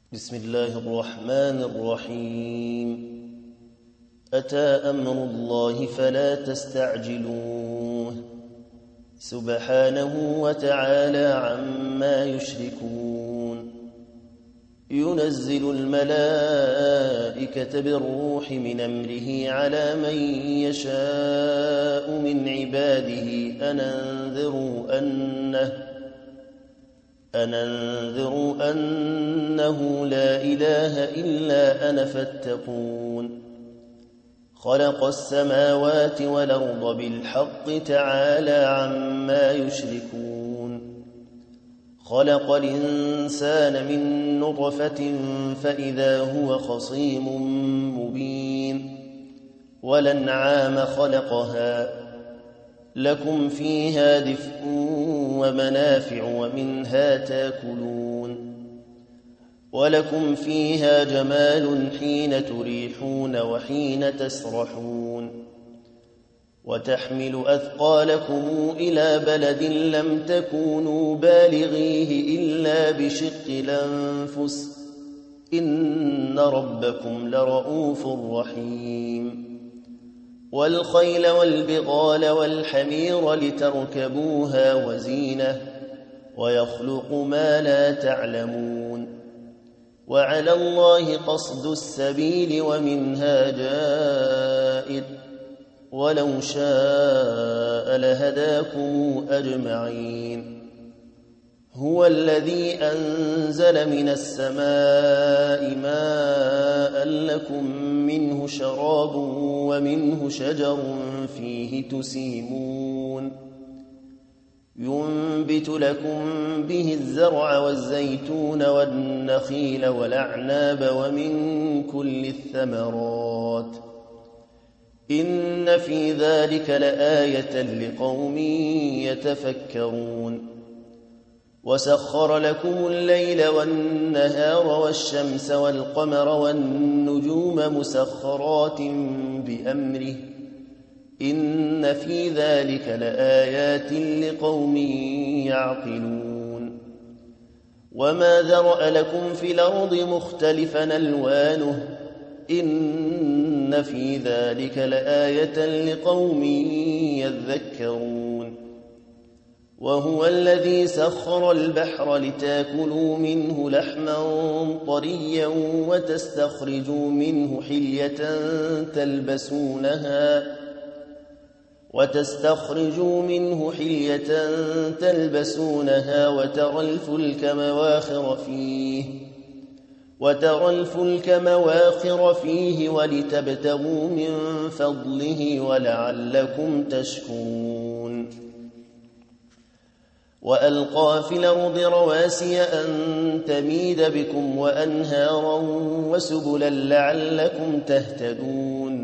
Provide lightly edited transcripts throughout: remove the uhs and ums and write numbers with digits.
بسم الله الرحمن الرحيم. أتى أمر الله فلا تستعجلوه سبحانه وتعالى عما يشركون. ينزل الملائكة بالروح من أمره على من يشاء من عباده أن أنذروا أنه لا إله إلا أنا فاتقون. خلق السماوات والأرض بالحق تعالى عما يشركون. خلق الإنسان من نطفة فإذا هو خصيم مبين. والأنعام خلقها لكم فيها دفء ومنافع ومنها تاكلون. ولكم فيها جمال حين تريحون وحين تسرحون. وتحمل أثقالكم إلى بلد لم تكونوا بالغيه إلا بشق الأنفس إن ربكم لرؤوف رحيم. والخيل والبغال والحمير لتركبوها وزينة ويخلق ما لا تعلمون. وعلى الله قصد السبيل ومنها جائر ولو شاء لهداكم أجمعين. هو الذي أنزل من السماء ماء لكم منه شراب ومنه شجر فيه تسيمون. ينبت لكم به الزرع والزيتون والنخيل والأعناب ومن كل الثمرات إن في ذلك لآية لقوم يتفكرون. وسخر لكم الليل والنهار والشمس والقمر والنجوم مسخرات بأمره إن في ذلك لآيات لقوم يعقلون. وما ذرأ لكم في الأرض مختلفا ألوانه إن في ذلك لآية لقوم يذكرون. وهو الذي سخر البحر لتاكلوا منه لحما طريا وتستخرجوا منه حلية تلبسونها وترى الفلك مواخر فيه ولتبتغوا من فضله ولعلكم تشكرون. وألقى في الأرض رواسي أن تميد بكم وأنهارا وسبلا لعلكم تهتدون.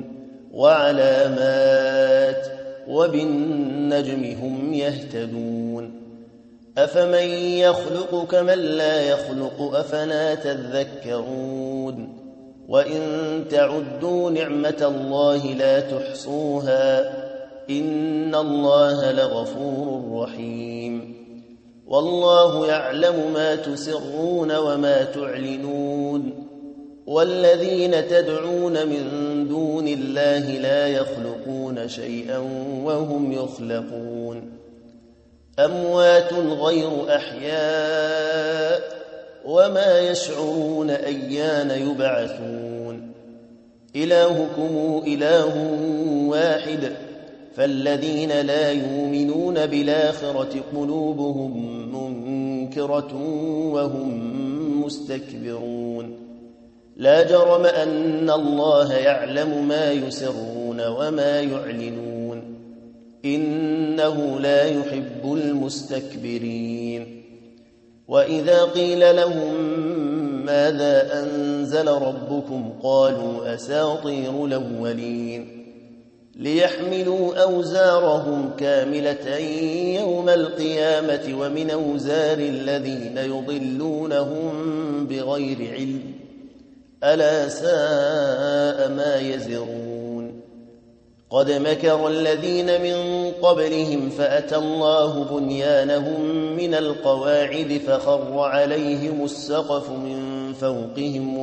وعلامات وبالنجم هم يهتدون. أفمن يخلق كمن لا يخلق أفلا تذكرون. وإن تعدوا نعمة الله لا تحصوها إن الله لغفور رحيم. والله يعلم ما تسرون وما تعلنون. والذين تدعون من دون الله لا يخلقون شيئا وهم يخلقون. أموات غير أحياء وما يشعرون أيان يبعثون. إلهكم إله واحد فالذين لا يؤمنون بالآخرة قلوبهم منكرة وهم مستكبرون. لا جرم أن الله يعلم ما يسرون وما يعلنون إنه لا يحب المستكبرين. وإذا قيل لهم ماذا أنزل ربكم قالوا أساطير الأولين. ليحملوا أوزارهم كاملة يوم القيامة ومن أوزار الذين يضلونهم بغير علم ألا ساء ما يزرون. قد مكر الذين من قبلهم فأتى الله بنيانهم من القواعد فخر عليهم السقف من فوقهم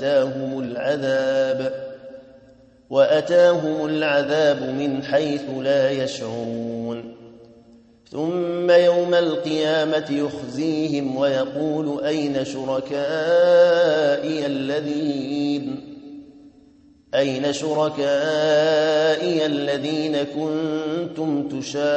وأتاهم العذاب من حيث لا يشعرون ثم يوم القيامة يخزيهم ويقول أين شركائي الذين كنتم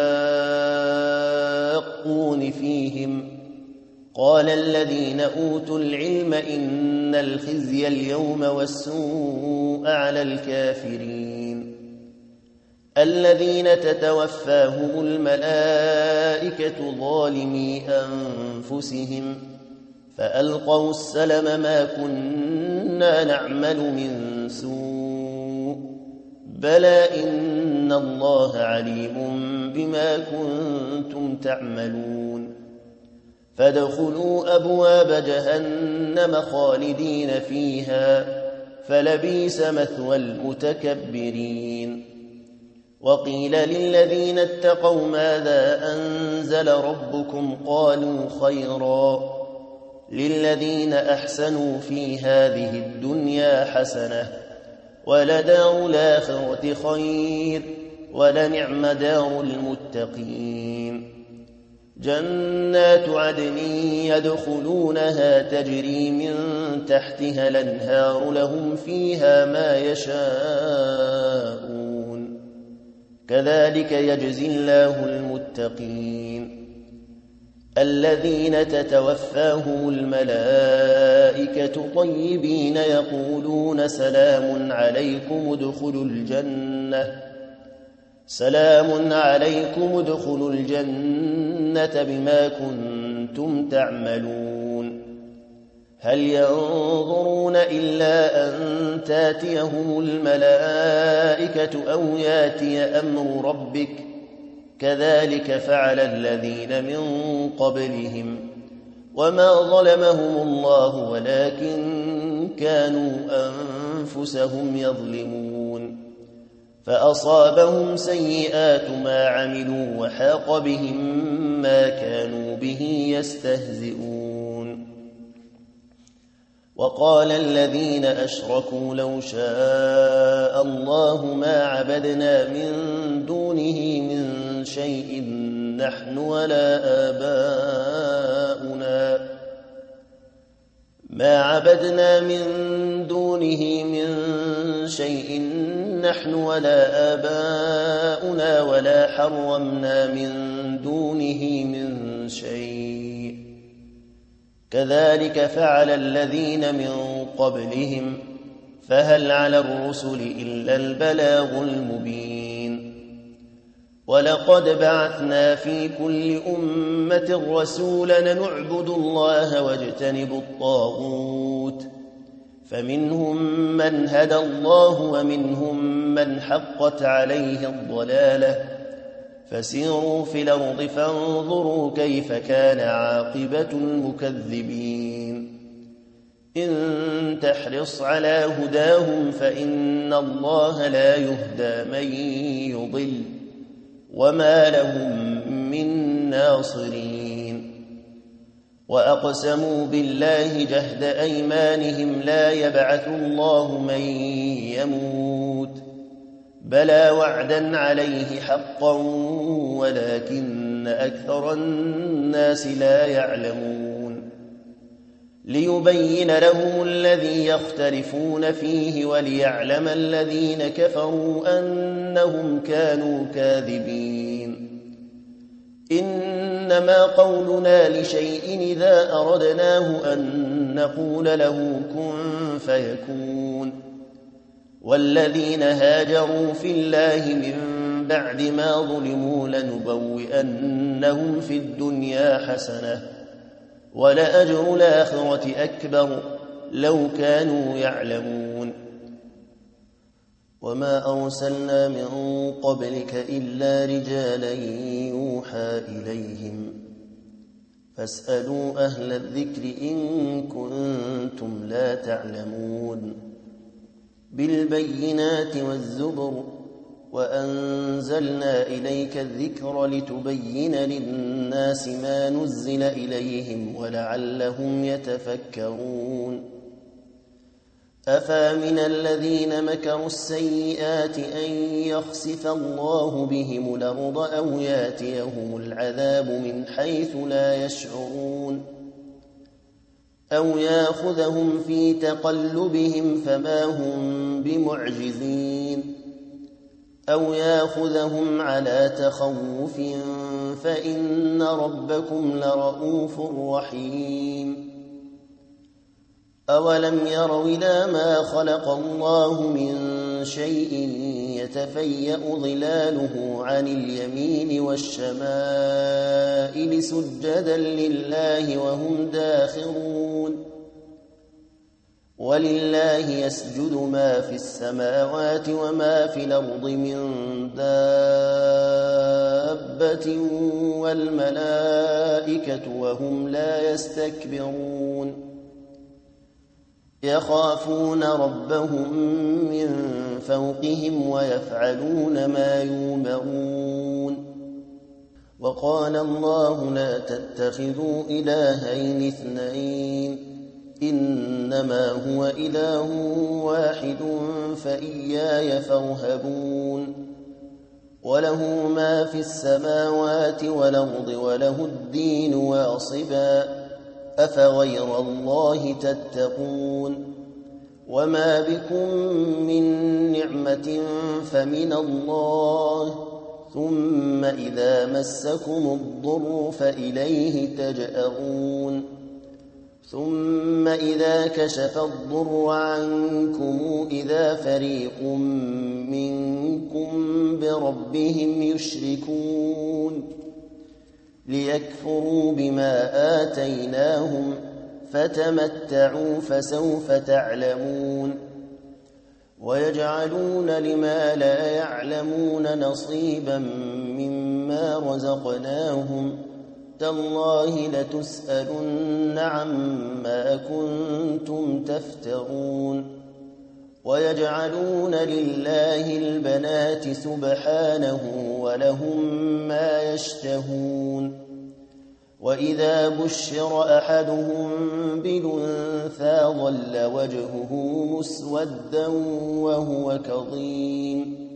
تشاقون فيهم قال الذين أوتوا العلم إن الخزي اليوم والسوء على الكافرين الذين تتوفاهم الملائكة ظالمي أنفسهم فألقوا السلم ما كنا نعمل من سوء بلى إن الله عليم بما كنتم تعملون فادخلوا أبواب جهنم خالدين فيها فلبئس مثوى المتكبرين وقيل للذين اتقوا ماذا أنزل ربكم قالوا خيرا للذين أحسنوا في هذه الدنيا حسنة ولدار الآخرة خير ولنعم دار المتقين جنات عدن يدخلونها تجري من تحتها الأنهار لهم فيها ما يشاءون كذلك يجزي الله المتقين الذين تتوفاهم الملائكة طيبين يقولون سلام عليكم ادخلوا الجنة بما كنتم تعملون هل ينظرون إلا أن تاتيهم الملائكة أو ياتي أمر ربك كذلك فعل الذين من قبلهم وما ظلمهم الله ولكن كانوا أنفسهم يظلمون فأصابهم سيئات ما عملوا وحاق بهم ما كانوا به يستهزئون وقال الذين أشركوا لو شاء الله ما عبدنا من دونه من شيء نحن ولا آباؤنا ولا حرمنا من دونه من شيء كذلك فعل الذين من قبلهم فهل على الرسل إلا البلاغ المبين ولقد بعثنا في كل أمة رسولا نعبد الله واجتنب الطاغوت فمنهم من هدى الله ومنهم من حقت عليه الضلالة فسيروا في الأرض فانظروا كيف كان عاقبة المكذبين إن تحرص على هداهم فإن الله لا يهدى من يضل وما لهم من ناصرين وأقسموا بالله جهد أيمانهم لا يبعث الله من يموت بلى وعدا عليه حقا ولكن أكثر الناس لا يعلمون ليبين لهم الذي يختلفون فيه وليعلم الذين كفروا أنهم كانوا كاذبين إنما قولنا لشيء إذا أردناه أن نقول له كن فيكون والذين هاجروا في الله من بعد ما ظلموا لنبوئنهم في الدنيا حسنة ولأجر الآخرة أكبر لو كانوا يعلمون وما أرسلنا من قبلك إلا رجالا يوحى إليهم فاسألوا أهل الذكر إن كنتم لا تعلمون بالبينات والزبر وأنزلنا إليك الذكر لتبين للناس ما نزل إليهم ولعلهم يتفكرون أفامن الذين مكروا السيئات أن يخسف الله بهم الأرض أو ياتيهم العذاب من حيث لا يشعرون أو ياخذهم في تقلبهم فما هم بمعجزين أو ياخذهم على تخوف فإن ربكم لرؤوف رحيم أولم يروا إلى ما خلق الله من شيء يتفيأ ظلاله عن اليمين والشمائل سجدا لله وهم داخرون ولله يسجد ما في السماوات وما في الأرض من دابة والملائكة وهم لا يستكبرون يخافون ربهم من فوقهم ويفعلون ما يؤمرون وقال الله لا تتخذوا إلهين اثنين إنما هو إله واحد فإياي فارهبون وله ما في السماوات والأرض وله الدين واصبا أفغير الله تتقون وما بكم من نعمة فمن الله ثم إذا مسكم الضر فإليه تجأرون ثم إذا كشف الضر عنكم إذا فريق منكم بربهم يشركون ليكفروا بما آتيناهم فتمتعوا فسوف تعلمون ويجعلون لما لا يعلمون نصيبا مما رزقناهم تالله لتسألن عما كنتم تفترون ويجعلون لله البنات سبحانه ولهم ما يشتهون وإذا بشر أحدهم بالأنثى ظل وجهه مسودا وهو كظيم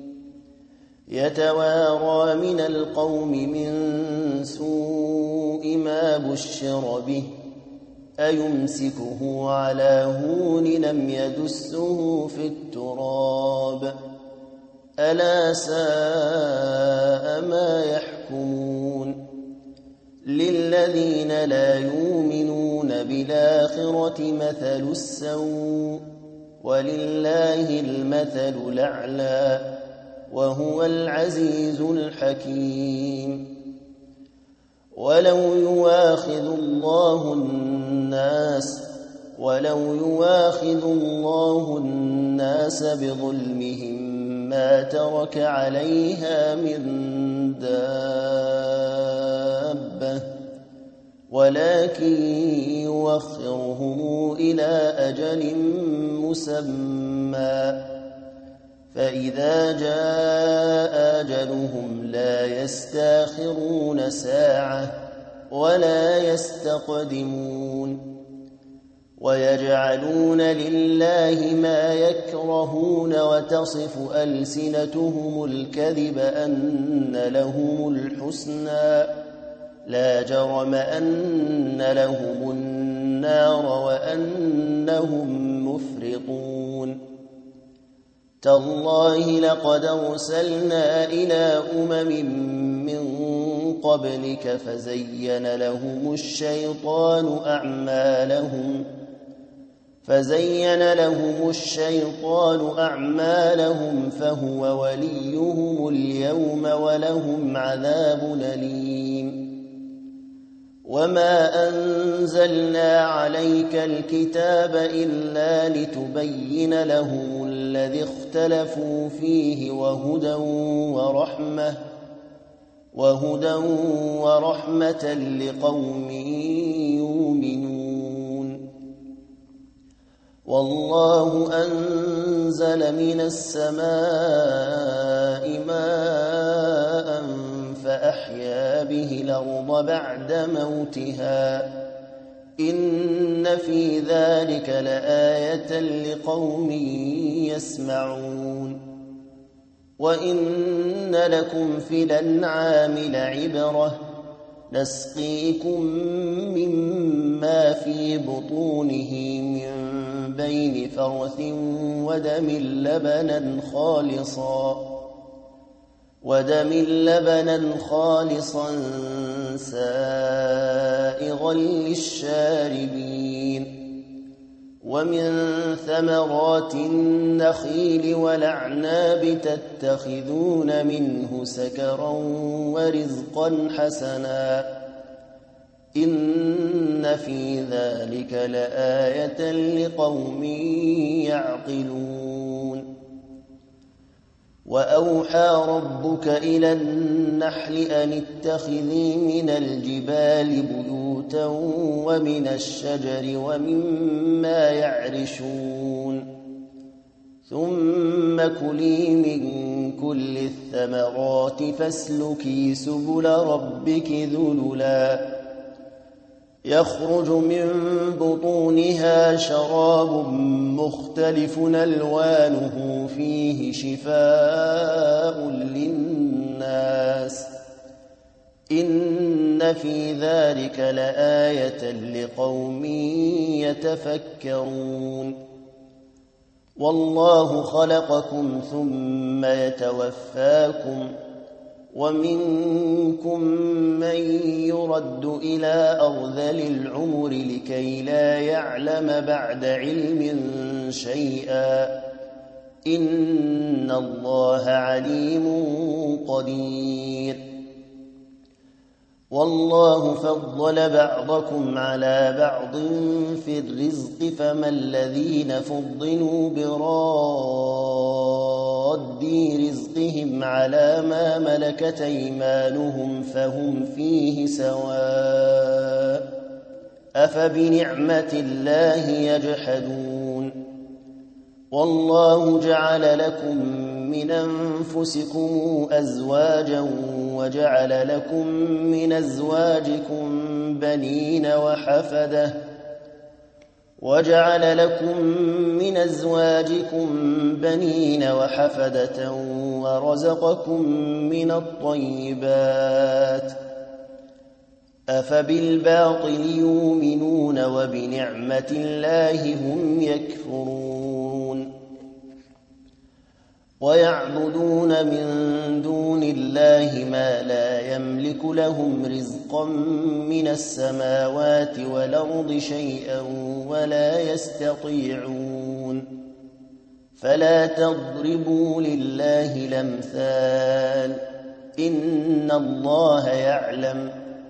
يتوارى من القوم من سوء ما بشر به أيمسكه على هون لم يدسه في التراب ألا ساء ما يحكمون للذين لا يؤمنون بالآخرة مثل السوء ولله المثل الأعلى وهو العزيز الحكيم ولو يواخذ الله الناس بظلمهم ما ترك عليها من دابة ولكن يوخرهم إلى أجل مسمى فإذا جاء أجلهم لا يستاخرون ساعة ولا يستقدمون ويجعلون لله ما يكرهون وتصف ألسنتهم الكذب أن لهم الحسنى لا جرم أن لهم النار وأنهم مفرطون تالله لقد أرسلنا إلى أمم من قبلك فزين لهم الشيطان أعمالهم فهو وليهم اليوم ولهم عذاب أليم وما أنزلنا عليك الكتاب إلا لتبين لهم الذي اختلفوا فيه وهدى ورحمة لقوم يؤمنون والله أنزل من السماء ماء فأحيا به الأرض بعد موتها إن في ذلك لآية لقوم يسمعون وإن لكم في الأنعام لعبرة نسقيكم مما في بطونه من بين فرث ودم لبنا خالصا سائغا للشاربين ومن ثمرات النخيل والأعناب تتخذون منه سكرا ورزقا حسنا إن في ذلك لآية لقوم يعقلون وأوحى ربك إلى النحل أن اتخذي من الجبال بيوتا ومن الشجر ومما يعرشون ثم كلي من كل الثمرات فاسلكي سبل ربك ذللا يخرج من بطونها شراب مختلف ألوانه فيه شفاء للناس إن في ذلك لآية لقوم يتفكرون والله خلقكم ثم يتوفاكم ومنكم من يرد إلى أرذل العمر لكي لا يعلم بعد علم شيئا إن الله عليم قدير والله فضل بعضكم على بعض في الرزق فما الذين فضلوا براد رزقهم على ما ملكت أيمانهم فهم فيه سواء أفبنعمة الله يجحدون والله جعل لكم من أنفسكم أزواجا وجعل لكم من أزواجكم بنين وحفدة ورزقكم من الطيبات أفبالباطل يؤمنون وبنعمة الله هم يكفرون ويعبدون من دون الله ما لا يملك لهم رزقا من السماوات والأرض شيئا ولا يستطيعون فلا تضربوا لله الأمثال إن الله يعلم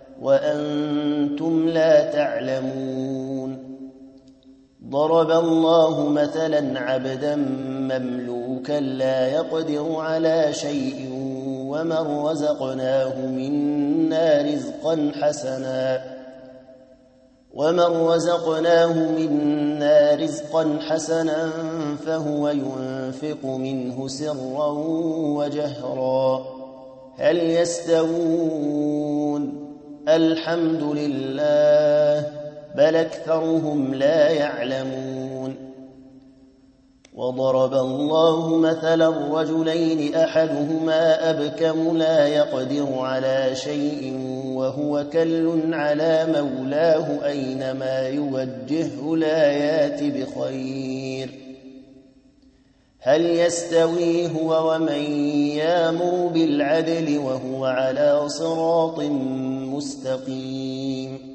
وأنتم لا تعلمون ضرب الله مثلا عبدا مملوكا لا يقدر على شيء ومن رزقناه منا رزقا حسنا فهو ينفق منه سرا وجهرا هل يستوون الحمد لله بل أكثرهم لا يعلمون وضرب الله مثلا رجلين أحدهما أبكم لا يقدر على شيء وهو كل على مولاه أينما يوجهه لا يات بخير هل يستوي هو ومن يأمر بالعدل وهو على صراط مستقيم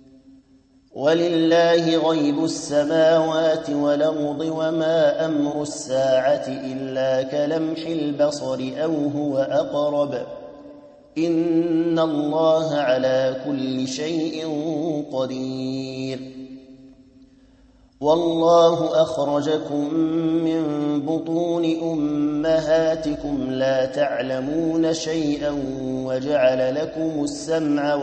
ولله غيب السماوات والأرض وما أمر الساعة إلا كلمح البصر أو هو أقرب إن الله على كل شيء قدير والله أخرجكم من بطون أمهاتكم لا تعلمون شيئا وجعل لكم السمع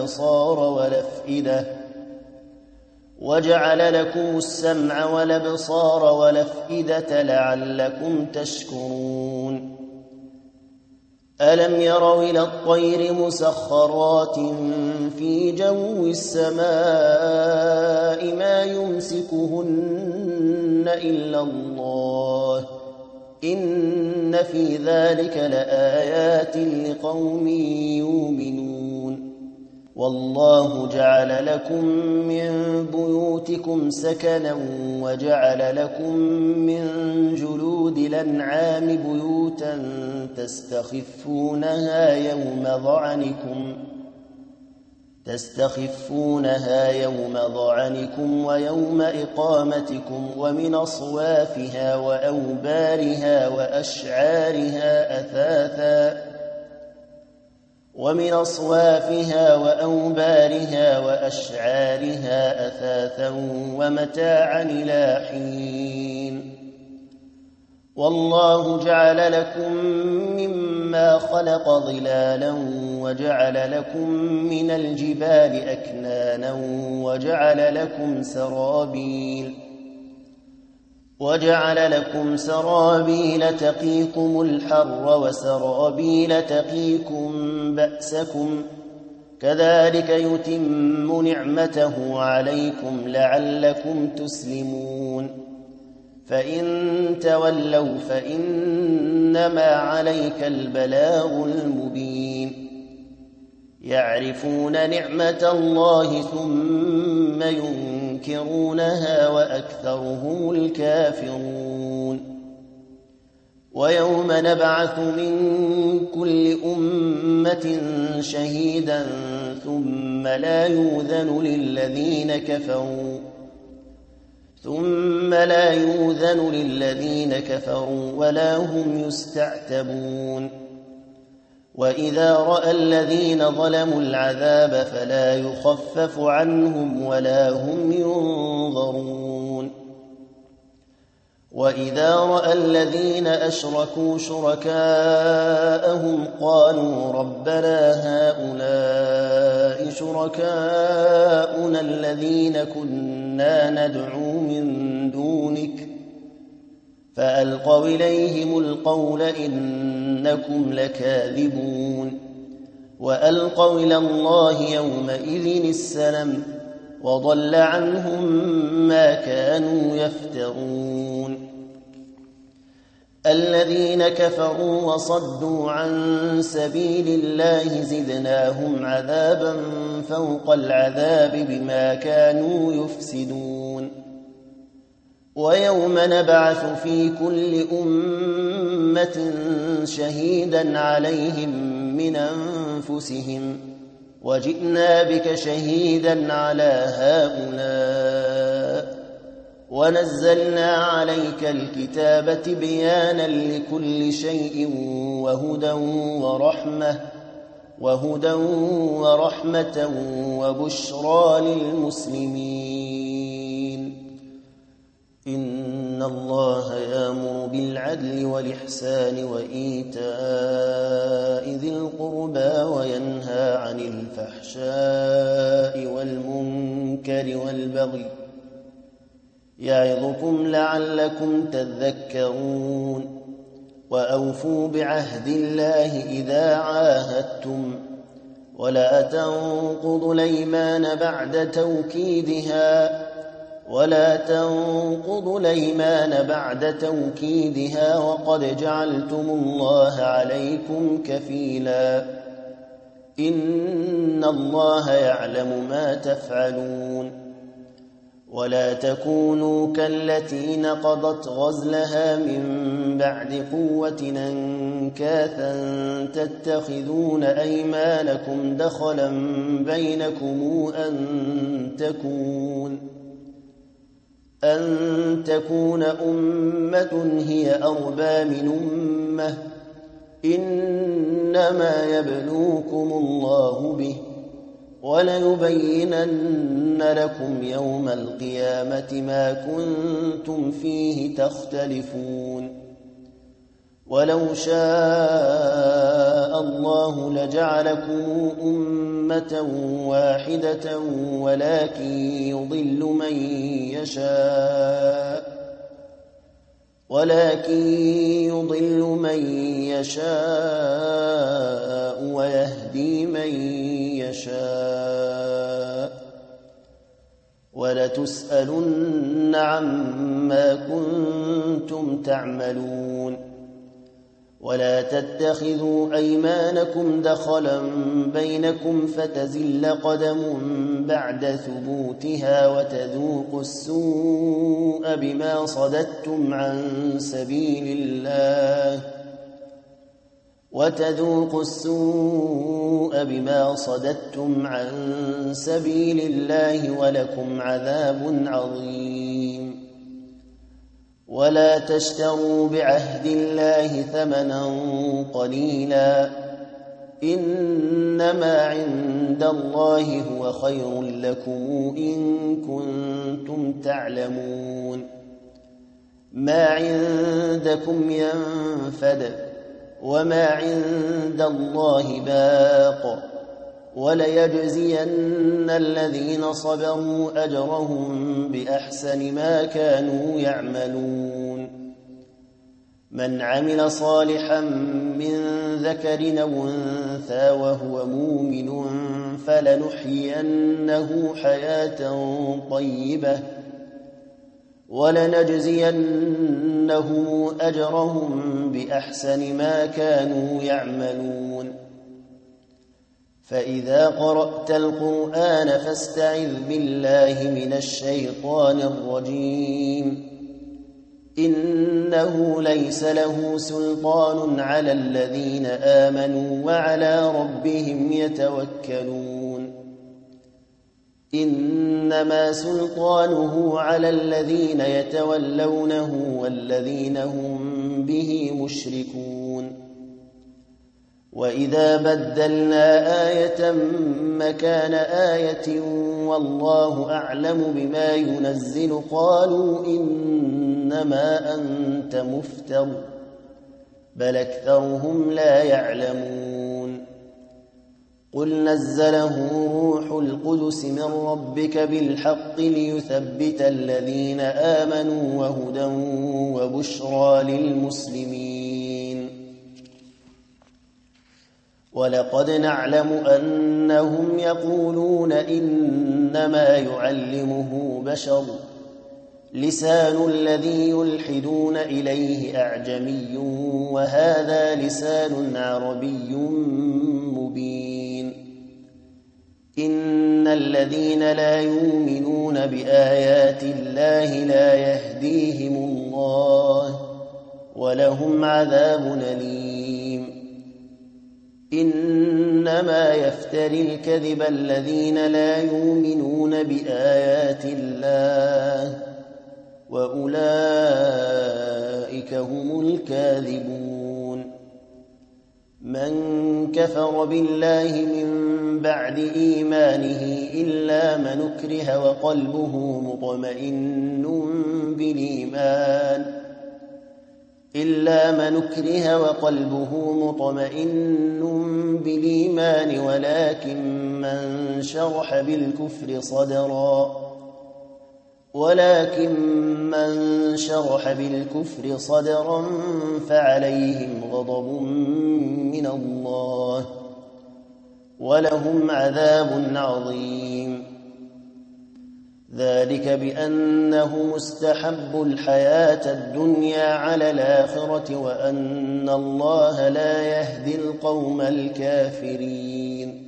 والأبصار والأفئدة لعلكم تشكرون ألم يروا إلى الطير مسخرات في جو السماء ما يمسكهن إلا الله إن في ذلك لآيات لقوم يؤمنون والله جعل لكم من بيوتكم سكنا وجعل لكم من جلود الأنعام بيوتا تستخفونها يوم ضعنكم ويوم إقامتكم ومن أصوافها وأوبارها وأشعارها أثاثا ومتاعا إلى حين والله جعل لكم مما خلق ظلالا وجعل لكم من الجبال أكنانا وجعل لكم سرابيل تقيكم الحر وسرابيل تقيكم بأسكم كذلك يتم نعمته عليكم لعلكم تسلمون فإن تولوا فإنما عليك البلاغ المبين يعرفون نعمة الله ثم ينكرونها وأكثرهم الكافرون ويوم نبعث من كل أمة شهيدا ثم لا يؤذن للذين كفروا ولا هم يستعتبون وإذا رأى الذين ظلموا العذاب فلا يخفف عنهم ولا هم ينظرون وإذا رأى الذين أشركوا شركاءهم قالوا ربنا هؤلاء شركاؤنا الذين كنا ندعو من دونك فألقوا إليهم القول إنكم لكاذبون وألقوا إلى الله يومئذ السلم وضل عنهم ما كانوا يفترون الذين كفروا وصدوا عن سبيل الله زدناهم عذابا فوق العذاب بما كانوا يفسدون ويوم نبعث في كل أمة شهيدا عليهم من أنفسهم وجئنا بك شهيدا على هؤلاء ونزلنا عليك الكتاب تبيانا لكل شيء وهدى ورحمة وبشرى للمسلمين إن الله يأمر بالعدل والإحسان وإيتاء ذي القربى وينهى عن الفحشاء والمنكر والبغي يعظكم لعلكم تذكرون وأوفوا بعهد الله إذا عاهدتم ولا تنقضوا الأيمان بعد توكيدها وقد جعلتم الله عليكم كفيلا إن الله يعلم ما تفعلون ولا تكونوا كالتي نقضت غزلها من بعد قوة أنكاثا تتخذون أيمانكم دخلا بينكم أن تكون أمة هي أربى من أمة إنما يبلوكم الله به وليبينن لكم يوم القيامة ما كنتم فيه تختلفون ولو شاء الله لجعلكم أمة واحدة ولكن يضل من يشاء ولكن يضل من يشاء ويهدي من يشاء ولتسألن عما كنتم تعملون ولا تتخذوا أيمانكم دخلا بينكم فتزل قدم بعد ثبوتها وتذوقوا السوء بما صددتم عن سبيل الله ولكم عذاب عظيم ولا تشتروا بعهد الله ثمنا قليلا إنما عند الله هو خير لكم إن كنتم تعلمون ما عندكم ينفد وما عند الله باق وليجزين الذين صبروا أجرهم بأحسن ما كانوا يعملون من عمل صالحا من ذكر أو أنثى وهو مؤمن فلنحيينه حياة طيبة ولنجزينهم أجرهم بأحسن ما كانوا يعملون فإذا قرأت القرآن فاستعذ بالله من الشيطان الرجيم إنه ليس له سلطان على الذين آمنوا وعلى ربهم يتوكلون إنما سلطانه على الذين يتولونه والذين هم به مشركون وإذا بدلنا آية مكان آية والله أعلم بما ينزل قالوا إنما أنت مفتر بل أكثرهم لا يعلمون قل نزله روح القدس من ربك بالحق ليثبت الذين آمنوا وهدى وبشرى للمسلمين ولقد نعلم أنهم يقولون إنما يعلمه بشر لسان الذي يلحدون إليه أعجمي وهذا لسان عربي مبين إن الذين لا يؤمنون بآيات الله لا يهديهم الله ولهم عذاب أليم إنما يفتري الكذب الذين لا يؤمنون بآيات الله وأولئك هم الكاذبون من كفر بالله من بعد إيمانه إلا من أكره وقلبه مطمئن بالإيمان ولكن من شرح بالكفر صدرا فعليهم غضب من الله ولهم عذاب عظيم ذلك بأنه استحبوا الحياة الدنيا على الآخرة وأن الله لا يهدي القوم الكافرين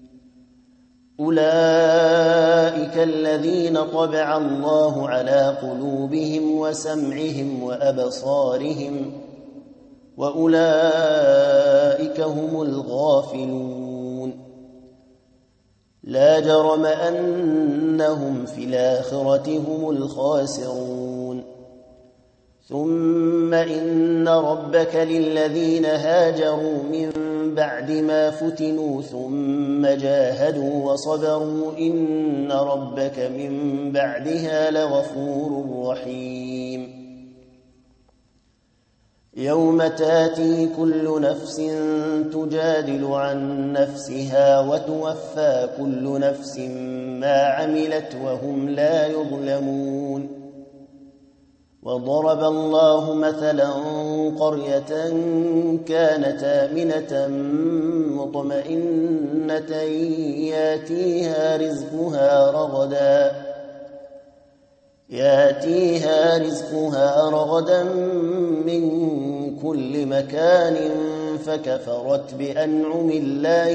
أولئك الذين طبع الله على قلوبهم وسمعهم وأبصارهم وأولئك هم الغافلون لا جرم أنهم في الآخرة هم الخاسرون ثم إن ربك للذين هاجروا من بعد ما فتنوا ثم جاهدوا وصبروا إن ربك من بعدها لغفور رحيم يوم تاتي كل نفس تجادل عن نفسها وتوفى كل نفس ما عملت وهم لا يظلمون وضرب الله مثلا قرية كانت آمنة مطمئنة ياتيها رزقها رغدا من كل مكان فكفرت بأنعم الله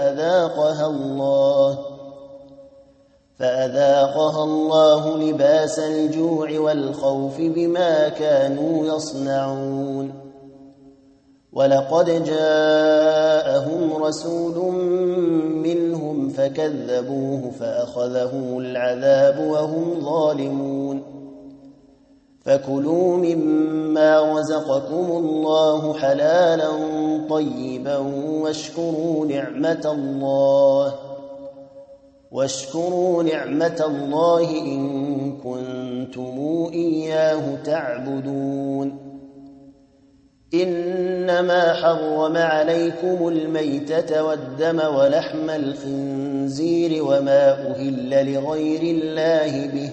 فأذاقها الله لباس الجوع والخوف بما كانوا يصنعون. ولقد جاءهم رسول منهم فكذبوه فأخذهم العذاب وهم ظالمون. فكلوا مما رزقكم الله حلالا طيبا واشكروا نعمة الله إن كنتم إياه تعبدون. إنما حرم عليكم الميتة والدم ولحم الخنزير وما أهل لغير الله به،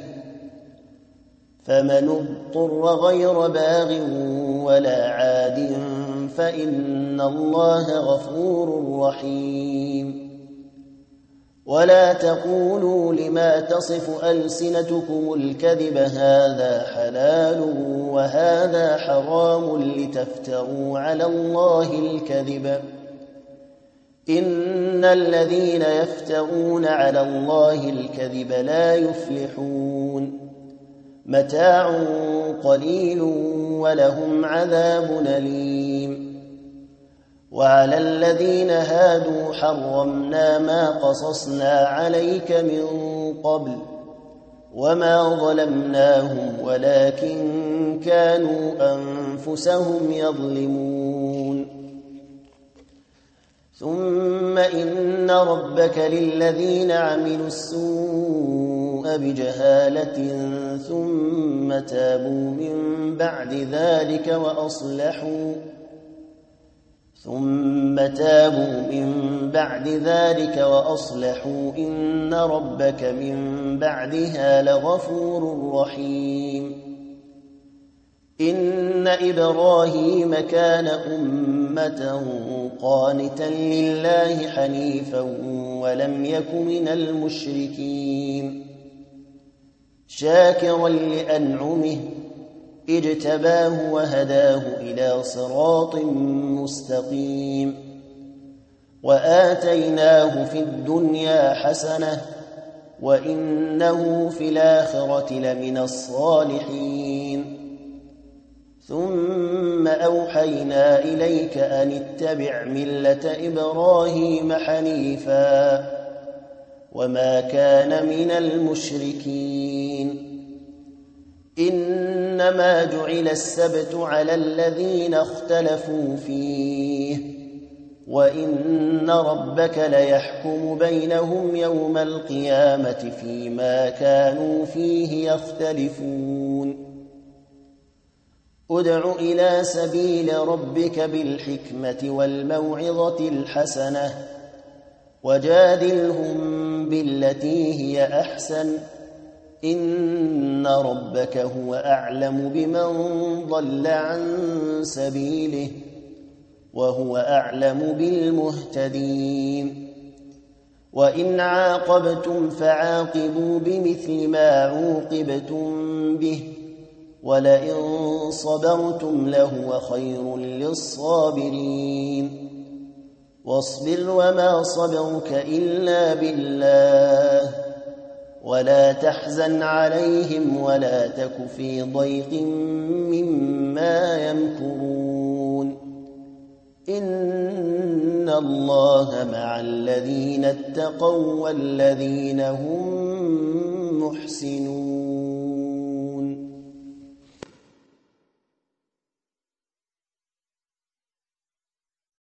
فمن اضطر غير باغ ولا عاد فإن الله غفور رحيم. ولا تقولوا لما تصف ألسنتكم الكذب هذا حلال وهذا حرام لتفتروا على الله الكذب، إن الذين يفترون على الله الكذب لا يفلحون. متاع قليل ولهم عذاب أليم. وعلى الذين هادوا حرمنا ما قصصنا عليك من قبل وما ظلمناهم ولكن كانوا أنفسهم يظلمون. ثم إن ربك للذين عملوا السوء بجهالة ثم تابوا من بعد ذلك وأصلحوا إن ربك من بعدها لغفور رحيم. إن إبراهيم كان أمة قانتا لله حنيفا ولم يك من المشركين، شاكرا لأنعمه اجتباه وهداه إلى صراط مستقيم. وآتيناه في الدنيا حسنة وإنه في الآخرة لمن الصالحين. ثم أوحينا إليك أن اتبع ملة إبراهيم حنيفا وما كان من المشركين. إنما جعل السبت على الذين اختلفوا فيه وإن ربك ليحكم بينهم يوم القيامة فيما كانوا فيه يختلفون. ادع إلى سبيل ربك بالحكمة والموعظة الحسنة وجادلهم بالتي هي أحسن، إن ربك هو أعلم بمن ضل عن سبيله وهو أعلم بالمهتدين. وإن عاقبتم فعاقبوا بمثل ما عوقبتم به ولئن صبرتم لهو خير للصابرين. واصبر وما صبرك إلا بالله ولا تحزن عليهم ولا تك في ضيق مما يمكرون. إن الله مع الذين اتقوا والذين هم محسنون.